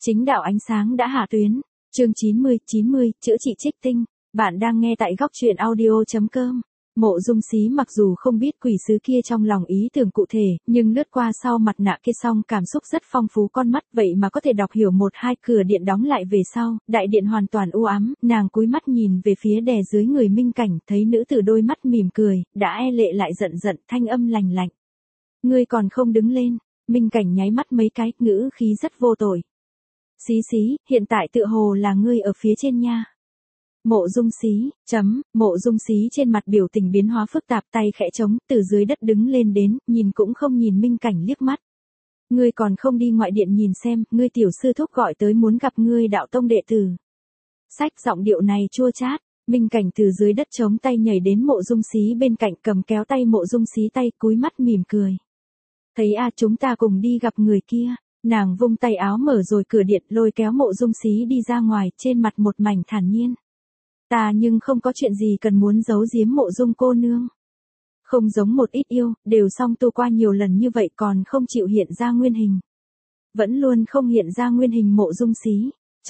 Chính đạo ánh sáng đã hạ tuyến. Chương 90, chữa trị trích tinh. Bạn đang nghe tại góc truyện audio.com. Mộ Dung Xí mặc dù không biết quỷ sứ kia trong lòng ý tưởng cụ thể, nhưng lướt qua sau mặt nạ kia xong cảm xúc rất phong phú con mắt vậy mà có thể đọc hiểu một hai cửa điện đóng lại về sau, đại điện hoàn toàn u ám, nàng cúi mắt nhìn về phía đè dưới người Minh Cảnh, thấy nữ tử đôi mắt mỉm cười, đã e lệ lại giận giận, thanh âm lành lạnh. Ngươi còn không đứng lên, Minh Cảnh nháy mắt mấy cái, ngữ khí rất vô tội. Xí xí, hiện tại tựa hồ là ngươi ở phía trên nha. Mộ Dung Xí, Mộ Dung Xí trên mặt biểu tình biến hóa phức tạp, tay khẽ trống, từ dưới đất đứng lên đến, nhìn cũng không nhìn Minh Cảnh liếc mắt. Ngươi còn không đi ngoại điện nhìn xem, ngươi tiểu sư thúc gọi tới muốn gặp ngươi đạo tông đệ tử. Sách giọng điệu này chua chát, Minh Cảnh từ dưới đất trống tay nhảy đến Mộ Dung Xí bên cạnh cầm kéo tay Mộ Dung Xí tay cúi mắt mỉm cười. Thấy chúng ta cùng đi gặp người kia. Nàng vung tay áo mở rồi cửa điện lôi kéo Mộ Dung Xí đi ra ngoài trên mặt một mảnh thản nhiên. Ta nhưng không có chuyện gì cần muốn giấu giếm Mộ Dung cô nương. Không giống một ít yêu, đều song tu qua nhiều lần như vậy còn không chịu hiện ra nguyên hình. Vẫn luôn không hiện ra nguyên hình Mộ Dung Xí.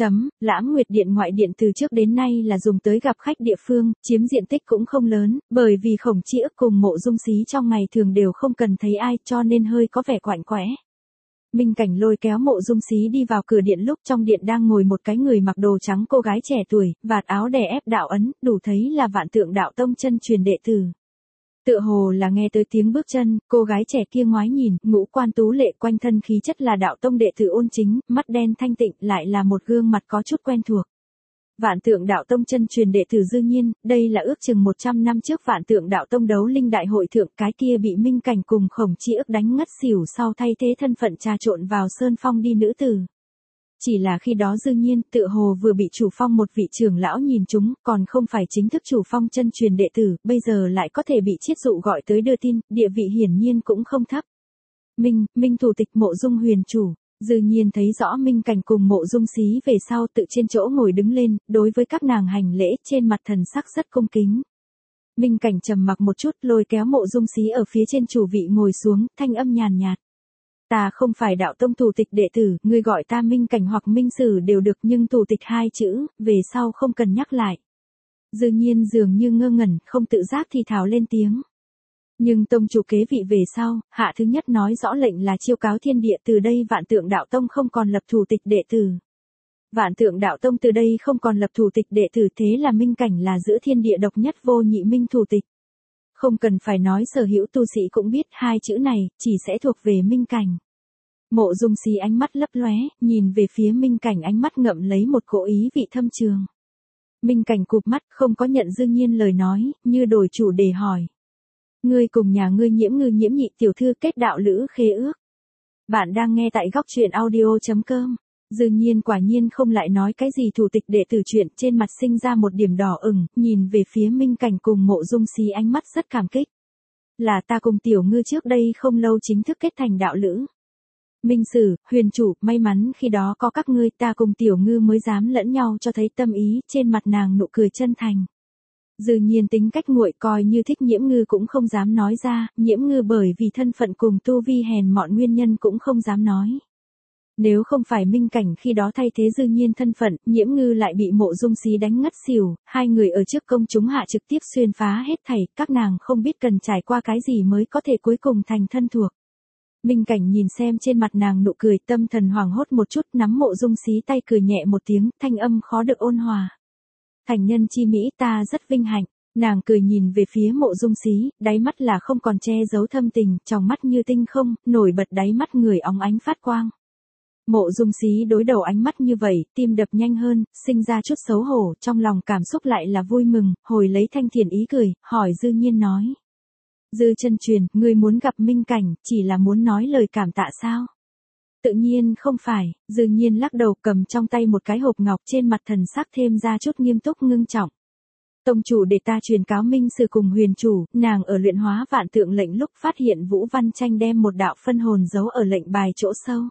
Lãm Nguyệt Điện ngoại điện từ trước đến nay là dùng tới gặp khách địa phương, chiếm diện tích cũng không lớn, bởi vì Khổng Chi Ức cùng Mộ Dung Xí trong ngày thường đều không cần thấy ai cho nên hơi có vẻ quạnh quẽ. Minh Cảnh lôi kéo Mộ Dung Xí đi vào cửa điện lúc trong điện đang ngồi một cái người mặc đồ trắng cô gái trẻ tuổi, vạt áo đè ép đạo ấn, đủ thấy là Vạn Tượng Đạo Tông chân truyền đệ tử. Tựa hồ là nghe tới tiếng bước chân, cô gái trẻ kia ngoái nhìn, ngũ quan tú lệ quanh thân khí chất là đạo tông đệ tử ôn chính, mắt đen thanh tịnh lại là một gương mặt có chút quen thuộc. Vạn Tượng Đạo Tông chân truyền đệ tử Dư Nhiên, đây là ước chừng 100 năm trước Vạn Tượng Đạo Tông đấu linh đại hội thượng, cái kia bị Minh Cảnh cùng Khổng Chi Ức đánh ngất xỉu sau thay thế thân phận trà trộn vào Sơn Phong đi nữ tử. Chỉ là khi đó Dư Nhiên tựa hồ vừa bị chủ phong một vị trưởng lão nhìn trúng, còn không phải chính thức chủ phong chân truyền đệ tử, bây giờ lại có thể bị chiết dụ gọi tới đưa tin, địa vị hiển nhiên cũng không thấp. Minh thủ tịch Mộ Dung huyền chủ. Dư Nhiên thấy rõ Minh Cảnh cùng Mộ Dung Xí về sau tự trên chỗ ngồi đứng lên, đối với các nàng hành lễ trên mặt thần sắc rất cung kính. Minh Cảnh trầm mặc một chút lôi kéo Mộ Dung Xí ở phía trên chủ vị ngồi xuống, thanh âm nhàn nhạt. Ta không phải đạo tông thủ tịch đệ tử, ngươi gọi ta Minh Cảnh hoặc Minh Sử đều được nhưng thủ tịch hai chữ, về sau không cần nhắc lại. Dư Nhiên dường như ngơ ngẩn, không tự giác thì thào lên tiếng. Nhưng tông chủ kế vị về sau, hạ thứ nhất nói rõ lệnh là chiêu cáo thiên địa từ đây Vạn Tượng Đạo Tông không còn lập thủ tịch đệ tử. Vạn Tượng Đạo Tông từ đây không còn lập thủ tịch đệ tử thế là Minh Cảnh là giữa thiên địa độc nhất vô nhị minh thủ tịch. Không cần phải nói sở hữu tu sĩ cũng biết hai chữ này, chỉ sẽ thuộc về Minh Cảnh. Mộ Dung Xí ánh mắt lấp lóe, nhìn về phía Minh Cảnh ánh mắt ngậm lấy một cỗ ý vị thâm trường. Minh Cảnh cụp mắt không có nhận Dư Nhiên lời nói, như đổi chủ đề hỏi. Ngươi cùng nhà ngươi Nhiễm Ngư Nhiễm nhị tiểu thư kết đạo lữ khế ước. Bạn đang nghe tại góc truyện audio.com. Dư Nhiên quả nhiên không lại nói cái gì thủ tịch đệ tử chuyện, trên mặt sinh ra một điểm đỏ ửng, nhìn về phía Minh Cảnh cùng Mộ Dung Xí ánh mắt rất cảm kích. Là ta cùng tiểu ngư trước đây không lâu chính thức kết thành đạo lữ. Minh Sử, huyền chủ, may mắn khi đó có các ngươi ta cùng tiểu ngư mới dám lẫn nhau cho thấy tâm ý, trên mặt nàng nụ cười chân thành. Dư Nhiên tính cách nguội coi như thích Nhiễm Ngư cũng không dám nói ra, Nhiễm Ngư bởi vì thân phận cùng tu vi hèn mọn nguyên nhân cũng không dám nói. Nếu không phải Minh Cảnh khi đó thay thế Dư Nhiên thân phận, Nhiễm Ngư lại bị Mộ Dung Xí đánh ngất xỉu, hai người ở trước công chúng hạ trực tiếp xuyên phá hết thảy, các nàng không biết cần trải qua cái gì mới có thể cuối cùng thành thân thuộc. Minh Cảnh nhìn xem trên mặt nàng nụ cười, tâm thần hoảng hốt một chút, nắm Mộ Dung Xí tay cười nhẹ một tiếng, thanh âm khó được ôn hòa. Thành nhân chi mỹ ta rất vinh hạnh, nàng cười nhìn về phía Mộ Dung Xí, đáy mắt là không còn che giấu thâm tình, trong mắt như tinh không, nổi bật đáy mắt người óng ánh phát quang. Mộ Dung Xí đối đầu ánh mắt như vậy, tim đập nhanh hơn, sinh ra chút xấu hổ, trong lòng cảm xúc lại là vui mừng, hồi lấy thanh thiền ý cười, hỏi Dư Nhiên nói. Dư chân truyền, ngươi muốn gặp Minh Cảnh, chỉ là muốn nói lời cảm tạ sao? Tự nhiên không phải, Dư Nhiên lắc đầu cầm trong tay một cái hộp ngọc trên mặt thần sắc thêm ra chút nghiêm túc ngưng trọng. Tông chủ để ta truyền cáo Minh Sử cùng huyền chủ, nàng ở luyện hóa Vạn Tượng lệnh lúc phát hiện Vũ Văn Tranh đem một đạo phân hồn giấu ở lệnh bài chỗ sâu.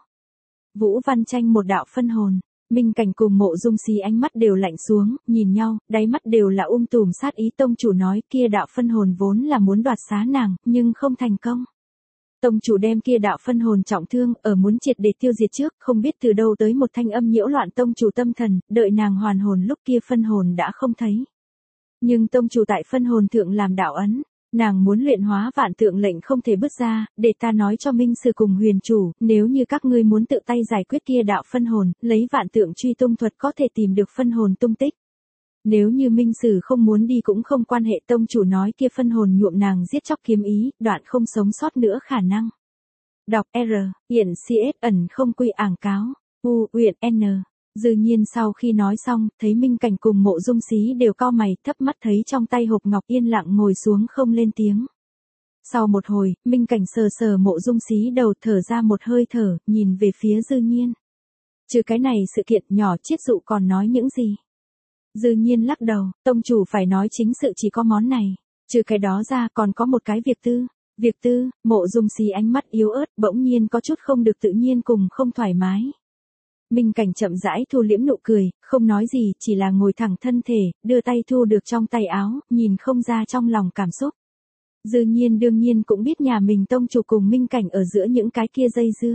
Vũ Văn Tranh một đạo phân hồn, Minh Cảnh cùng Mộ Dung Xí ánh mắt đều lạnh xuống, nhìn nhau, đáy mắt đều là tùm sát ý. Tông chủ nói kia đạo phân hồn vốn là muốn đoạt xá nàng, nhưng không thành công. Tông chủ đem kia đạo phân hồn trọng thương, ở muốn triệt để tiêu diệt trước, không biết từ đâu tới một thanh âm nhiễu loạn tông chủ tâm thần, đợi nàng hoàn hồn lúc kia phân hồn đã không thấy. Nhưng tông chủ tại phân hồn thượng làm đạo ấn, nàng muốn luyện hóa vạn tượng lệnh không thể bứt ra, để ta nói cho Minh Sử cùng Huyền chủ, nếu như các ngươi muốn tự tay giải quyết kia đạo phân hồn, lấy vạn tượng truy tung thuật có thể tìm được phân hồn tung tích. Nếu như Minh Sử không muốn đi cũng không quan hệ, tông chủ nói kia phân hồn nhuộm nàng giết chóc kiếm ý, đoạn không sống sót nữa khả năng. Đọc R, Hiển CS ẩn không quy ảng cáo, U, Uyển N. Dư nhiên sau khi nói xong, thấy Minh Cảnh cùng Mộ Dung Xí đều cau mày, thấp mắt thấy trong tay hộp ngọc yên lặng ngồi xuống không lên tiếng. Sau một hồi, Minh Cảnh sờ sờ Mộ Dung Xí đầu, thở ra một hơi thở, nhìn về phía Dư nhiên. Trừ cái này sự kiện nhỏ Chiết Dụ còn nói những gì? Dư nhiên lắc đầu, tông chủ phải nói chính sự chỉ có món này. Trừ cái đó ra còn có một cái việc tư. Việc tư, Mộ Dung Xí ánh mắt yếu ớt, bỗng nhiên có chút không được tự nhiên cùng không thoải mái. Minh Cảnh chậm rãi thu liễm nụ cười, không nói gì, chỉ là ngồi thẳng thân thể, đưa tay thu được trong tay áo, nhìn không ra trong lòng cảm xúc. Dư nhiên đương nhiên cũng biết nhà mình tông chủ cùng Minh Cảnh ở giữa những cái kia dây dưa.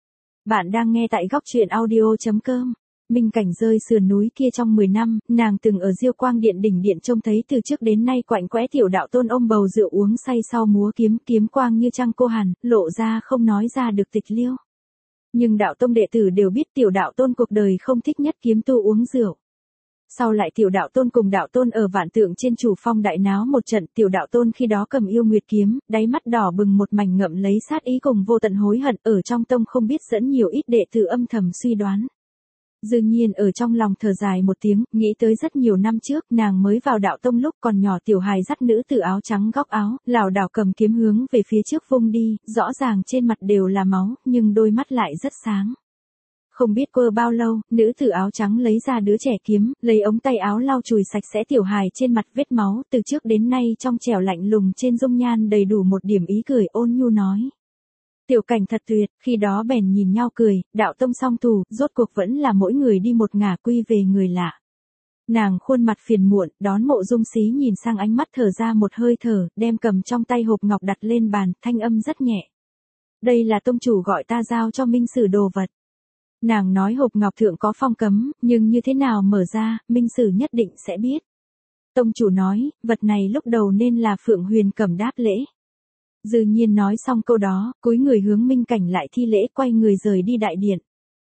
Bạn đang nghe tại góc truyện audio.com. Minh Cảnh rơi sườn núi kia trong 10 năm, nàng từng ở Diêu Quang Điện đỉnh điện trông thấy từ trước đến nay quạnh quẽ tiểu đạo tôn ôm bầu rượu uống say sau múa kiếm, kiếm quang như trăng cô hàn, lộ ra không nói ra được tịch liêu. Nhưng đạo tông đệ tử đều biết tiểu đạo tôn cuộc đời không thích nhất kiếm tu uống rượu. Sau lại tiểu đạo tôn cùng đạo tôn ở vạn tượng trên chủ phong đại náo một trận, tiểu đạo tôn khi đó cầm yêu nguyệt kiếm, đáy mắt đỏ bừng một mảnh ngậm lấy sát ý cùng vô tận hối hận, ở trong tông không biết dẫn nhiều ít đệ tử âm thầm suy đoán. Dư nhiên ở trong lòng thở dài một tiếng, nghĩ tới rất nhiều năm trước, nàng mới vào đạo tông lúc còn nhỏ, tiểu hài dắt nữ tử áo trắng góc áo, lảo đảo cầm kiếm hướng về phía trước vung đi, rõ ràng trên mặt đều là máu, nhưng đôi mắt lại rất sáng. Không biết qua bao lâu, nữ tử áo trắng lấy ra đứa trẻ kiếm, lấy ống tay áo lau chùi sạch sẽ tiểu hài trên mặt vết máu, từ trước đến nay trong trẻo lạnh lùng trên dung nhan đầy đủ một điểm ý cười, ôn nhu nói. Tiểu Cảnh thật tuyệt, khi đó bèn nhìn nhau cười, đạo tông song thù, rốt cuộc vẫn là mỗi người đi một ngả, quy về người lạ. Nàng khuôn mặt phiền muộn, đón Mộ Dung Xí nhìn sang, ánh mắt thở ra một hơi thở, đem cầm trong tay hộp ngọc đặt lên bàn, thanh âm rất nhẹ. Đây là tông chủ gọi ta giao cho Minh Sử đồ vật. Nàng nói hộp ngọc thượng có phong cấm, nhưng như thế nào mở ra, Minh Sử nhất định sẽ biết. Tông chủ nói, vật này lúc đầu nên là Phượng Huyền cầm đáp lễ. Dư nhiên nói xong câu đó, cúi người hướng Minh Cảnh lại thi lễ, quay người rời đi đại điện.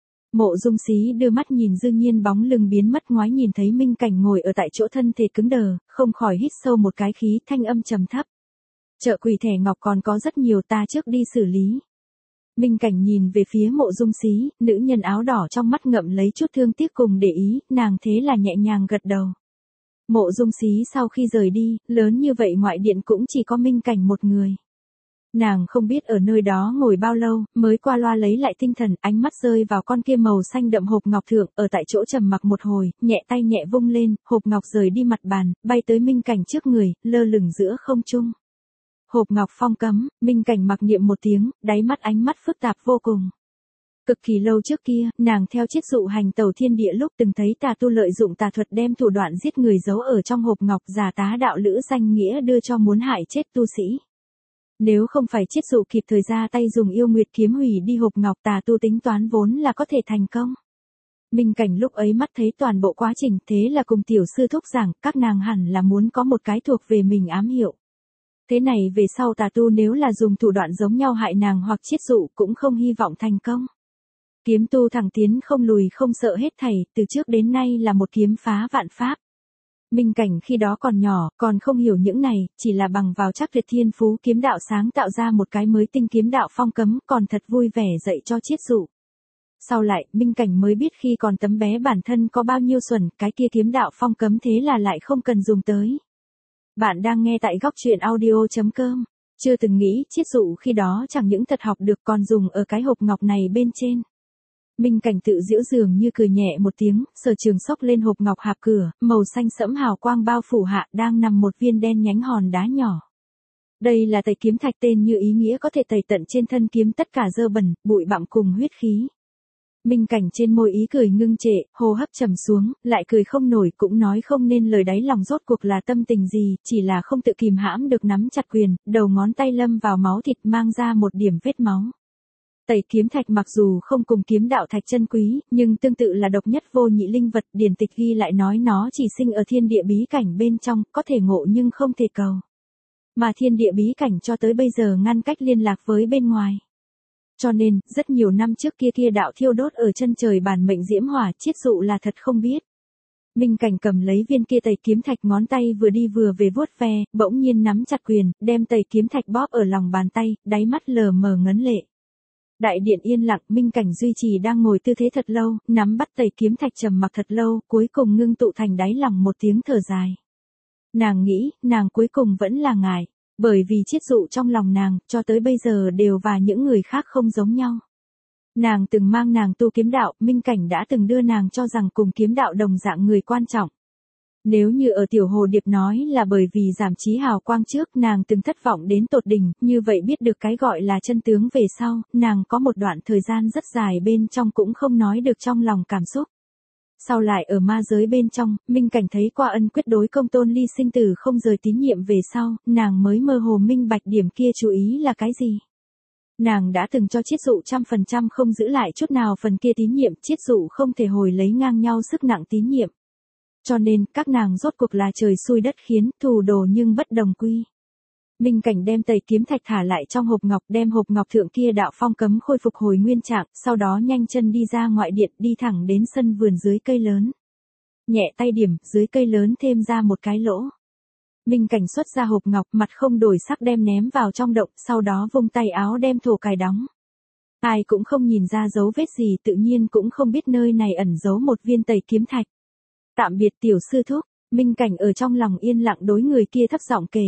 Mộ Dung Xí đưa mắt nhìn Dư nhiên bóng lưng biến mất, ngoái nhìn thấy Minh Cảnh ngồi ở tại chỗ thân thể cứng đờ, không khỏi hít sâu một cái khí, thanh âm trầm thấp. Chợ quỷ thẻ ngọc còn có rất nhiều, ta trước đi xử lý. Minh Cảnh nhìn về phía Mộ Dung Xí, nữ nhân áo đỏ trong mắt ngậm lấy chút thương tiếc cùng để ý, nàng thế là nhẹ nhàng gật đầu. Mộ Dung Xí sau khi rời đi, lớn như vậy ngoại điện cũng chỉ có Minh Cảnh một người. Nàng không biết ở nơi đó ngồi bao lâu, mới qua loa lấy lại tinh thần, ánh mắt rơi vào con kia màu xanh đậm hộp ngọc thượng, ở tại chỗ trầm mặc một hồi, nhẹ tay nhẹ vung lên, hộp ngọc rời đi mặt bàn, bay tới Minh Cảnh trước người, lơ lửng giữa không trung. Hộp ngọc phong cấm, Minh Cảnh mặc niệm một tiếng, đáy mắt ánh mắt phức tạp vô cùng. Cực kỳ lâu trước kia, nàng theo Chiết Dụ hành tẩu thiên địa lúc từng thấy tà tu lợi dụng tà thuật đem thủ đoạn giết người giấu ở trong hộp ngọc, giả tá đạo lữ danh nghĩa đưa cho muốn hại chết tu sĩ. Nếu không phải Chiết Dụ kịp thời ra tay dùng yêu nguyệt kiếm hủy đi hộp ngọc, tà tu tính toán vốn là có thể thành công. Minh Cảnh lúc ấy mắt thấy toàn bộ quá trình, thế là cùng tiểu sư thúc giảng, các nàng hẳn là muốn có một cái thuộc về mình ám hiệu. Thế này về sau tà tu nếu là dùng thủ đoạn giống nhau hại nàng hoặc Chiết Dụ cũng không hy vọng thành công. Kiếm tu thẳng tiến không lùi không sợ hết thảy, từ trước đến nay là một kiếm phá vạn pháp. Minh Cảnh khi đó còn nhỏ, còn không hiểu những này, chỉ là bằng vào chắc tuyệt thiên phú kiếm đạo sáng tạo ra một cái mới tinh kiếm đạo phong cấm, còn thật vui vẻ dạy cho Chiết Dụ. Sau lại, Minh Cảnh mới biết khi còn tấm bé bản thân có bao nhiêu xuẩn, cái kia kiếm đạo phong cấm thế là lại không cần dùng tới. Bạn đang nghe tại góc truyện audio.com. Chưa từng nghĩ Chiết Dụ khi đó chẳng những thật học được còn dùng ở cái hộp ngọc này bên trên. Minh Cảnh tự giễu dường như cười nhẹ một tiếng, Sở Trường xốc lên hộp ngọc hạp cửa, màu xanh sẫm hào quang bao phủ hạ đang nằm một viên đen nhánh hòn đá nhỏ. Đây là tẩy kiếm thạch, tên như ý nghĩa có thể tẩy tận trên thân kiếm tất cả dơ bẩn, bụi bặm cùng huyết khí. Minh Cảnh trên môi ý cười ngưng trệ, hô hấp trầm xuống, lại cười không nổi cũng nói không nên lời, đáy lòng rốt cuộc là tâm tình gì, chỉ là không tự kìm hãm được nắm chặt quyền, đầu ngón tay lâm vào máu thịt mang ra một điểm vết máu. Tẩy kiếm thạch mặc dù không cùng kiếm đạo thạch chân quý, nhưng tương tự là độc nhất vô nhị linh vật, điển tịch ghi lại nói nó chỉ sinh ở thiên địa bí cảnh bên trong, có thể ngộ nhưng không thể cầu. Mà thiên địa bí cảnh cho tới bây giờ ngăn cách liên lạc với bên ngoài. Cho nên, rất nhiều năm trước kia đạo thiêu đốt ở chân trời bản mệnh diễm hỏa chiết dụ là thật không biết. Minh Cảnh cầm lấy viên kia tẩy kiếm thạch, ngón tay vừa đi vừa về vuốt ve, bỗng nhiên nắm chặt quyền, đem tẩy kiếm thạch bóp ở lòng bàn tay, đáy mắt lờ mờ ngấn lệ. Đại điện yên lặng, Minh Cảnh duy trì đang ngồi tư thế thật lâu, nắm bắt tẩy kiếm thạch trầm mặc thật lâu, cuối cùng ngưng tụ thành đáy lòng một tiếng thở dài. Nàng nghĩ, nàng cuối cùng vẫn là ngại, bởi vì chiết dụ trong lòng nàng, cho tới bây giờ đều và những người khác không giống nhau. Nàng từng mang nàng tu kiếm đạo, Minh Cảnh đã từng đưa nàng cho rằng cùng kiếm đạo đồng dạng người quan trọng. Nếu như ở Tiểu Hồ Điệp nói là bởi vì giảm chí hào quang trước nàng từng thất vọng đến tột đỉnh, như vậy biết được cái gọi là chân tướng về sau, nàng có một đoạn thời gian rất dài bên trong cũng không nói được trong lòng cảm xúc. Sau lại ở ma giới bên trong, Minh Cảnh thấy qua ân quyết đối Công Tôn Ly sinh tử không rời tín nhiệm về sau, nàng mới mơ hồ minh bạch điểm kia chú ý là cái gì. Nàng đã từng cho chiết dụ 100% không giữ lại chút nào phần kia tín nhiệm, chiết dụ không thể hồi lấy ngang nhau sức nặng tín nhiệm. Cho nên, các nàng rốt cuộc là trời xui đất khiến, thù đồ nhưng bất đồng quy. Minh Cảnh đem tẩy kiếm thạch thả lại trong hộp ngọc, đem hộp ngọc thượng kia đạo phong cấm khôi phục hồi nguyên trạng, sau đó nhanh chân đi ra ngoại điện, đi thẳng đến sân vườn dưới cây lớn. Nhẹ tay điểm, dưới cây lớn thêm ra một cái lỗ. Minh Cảnh xuất ra hộp ngọc, mặt không đổi sắc đem ném vào trong động, sau đó vung tay áo đem thổ cài đóng. Ai cũng không nhìn ra dấu vết gì, tự nhiên cũng không biết nơi này ẩn giấu một viên tẩy kiếm thạch. Tạm biệt tiểu sư thúc, Minh Cảnh ở trong lòng yên lặng đối người kia thấp giọng kể.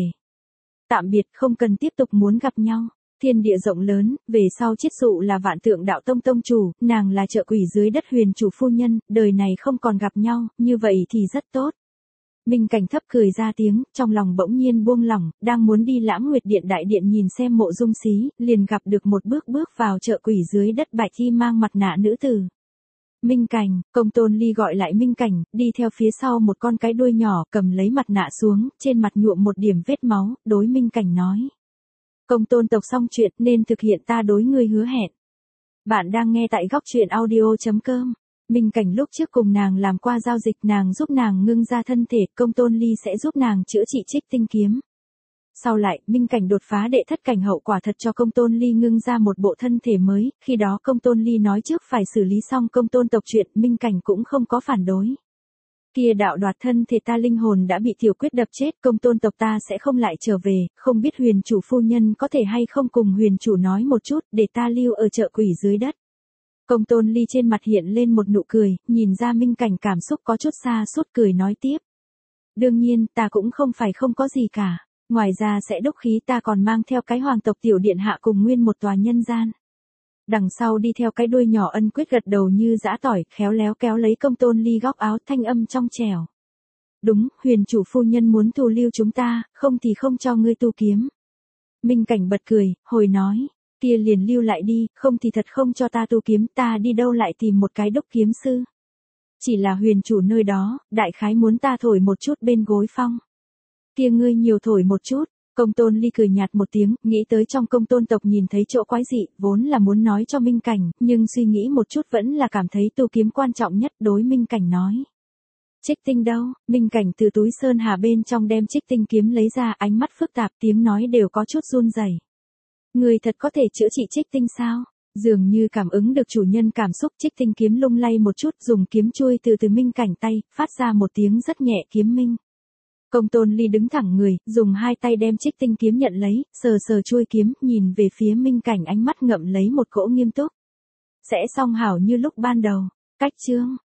Tạm biệt, không cần tiếp tục muốn gặp nhau. Thiên địa rộng lớn, về sau chiết dụ là Vạn Tượng Đạo Tông tông chủ, nàng là trợ quỷ dưới đất huyền chủ phu nhân, đời này không còn gặp nhau, như vậy thì rất tốt. Minh Cảnh thấp cười ra tiếng, trong lòng bỗng nhiên buông lỏng, đang muốn đi Lãng Nguyệt Điện đại điện nhìn xem Mộ Dung Xí, liền gặp được một bước vào trợ quỷ dưới đất bạch y mang mặt nạ nữ tử. Minh Cảnh, Công Tôn Ly gọi lại Minh Cảnh, đi theo phía sau một con cái đuôi nhỏ, cầm lấy mặt nạ xuống, trên mặt nhuộm một điểm vết máu, đối Minh Cảnh nói. Công Tôn tộc xong chuyện nên thực hiện ta đối ngươi hứa hẹn. Bạn đang nghe tại góc truyện audio.com. Minh Cảnh lúc trước cùng nàng làm qua giao dịch, nàng giúp nàng ngưng ra thân thể, Công Tôn Ly sẽ giúp nàng chữa trị Trích Tinh kiếm. Sau lại, Minh Cảnh đột phá đệ thất cảnh hậu quả thật cho Công Tôn Ly ngưng ra một bộ thân thể mới, khi đó Công Tôn Ly nói trước phải xử lý xong Công Tôn tộc chuyện, Minh Cảnh cũng không có phản đối. Kia đạo đoạt thân thể ta linh hồn đã bị tiểu quyết đập chết, Công Tôn tộc ta sẽ không lại trở về, không biết huyền chủ phu nhân có thể hay không cùng huyền chủ nói một chút, để ta lưu ở chợ quỷ dưới đất. Công Tôn Ly trên mặt hiện lên một nụ cười, nhìn ra Minh Cảnh cảm xúc có chút xa sút cười nói tiếp. Đương nhiên, ta cũng không phải không có gì cả. Ngoài ra sẽ đúc khí, ta còn mang theo cái hoàng tộc tiểu điện hạ cùng nguyên một tòa nhân gian. Đằng sau đi theo cái đuôi nhỏ ân quyết gật đầu như giã tỏi, khéo léo kéo lấy Công Tôn Ly góc áo, thanh âm trong trẻo. Đúng, huyền chủ phu nhân muốn thu lưu chúng ta, không thì không cho ngươi tu kiếm. Minh Cảnh bật cười, hồi nói, kia liền lưu lại đi, không thì thật không cho ta tu kiếm, ta đi đâu lại tìm một cái đúc kiếm sư. Chỉ là huyền chủ nơi đó, đại khái muốn ta thổi một chút bên gối phong. Kia ngươi nhiều thổi một chút. Công Tôn Ly cười nhạt một tiếng, nghĩ tới trong Công Tôn tộc nhìn thấy chỗ quái dị, vốn là muốn nói cho Minh Cảnh, nhưng suy nghĩ một chút vẫn là cảm thấy tu kiếm quan trọng nhất, đối Minh Cảnh nói. Trích tinh đâu? Minh Cảnh từ túi sơn hà bên trong đem Trích tinh kiếm lấy ra, ánh mắt phức tạp, tiếng nói đều có chút run rẩy. Người thật có thể chữa trị Trích tinh sao? Dường như cảm ứng được chủ nhân cảm xúc, Trích tinh kiếm lung lay một chút, dùng kiếm chui từ Minh Cảnh tay, phát ra một tiếng rất nhẹ kiếm minh. Công Tôn Ly đứng thẳng người, dùng hai tay đem Trích tinh kiếm nhận lấy, sờ chuôi kiếm, nhìn về phía Minh Cảnh, ánh mắt ngậm lấy một cỗ nghiêm túc. Sẽ xong hảo như lúc ban đầu. Cách chương.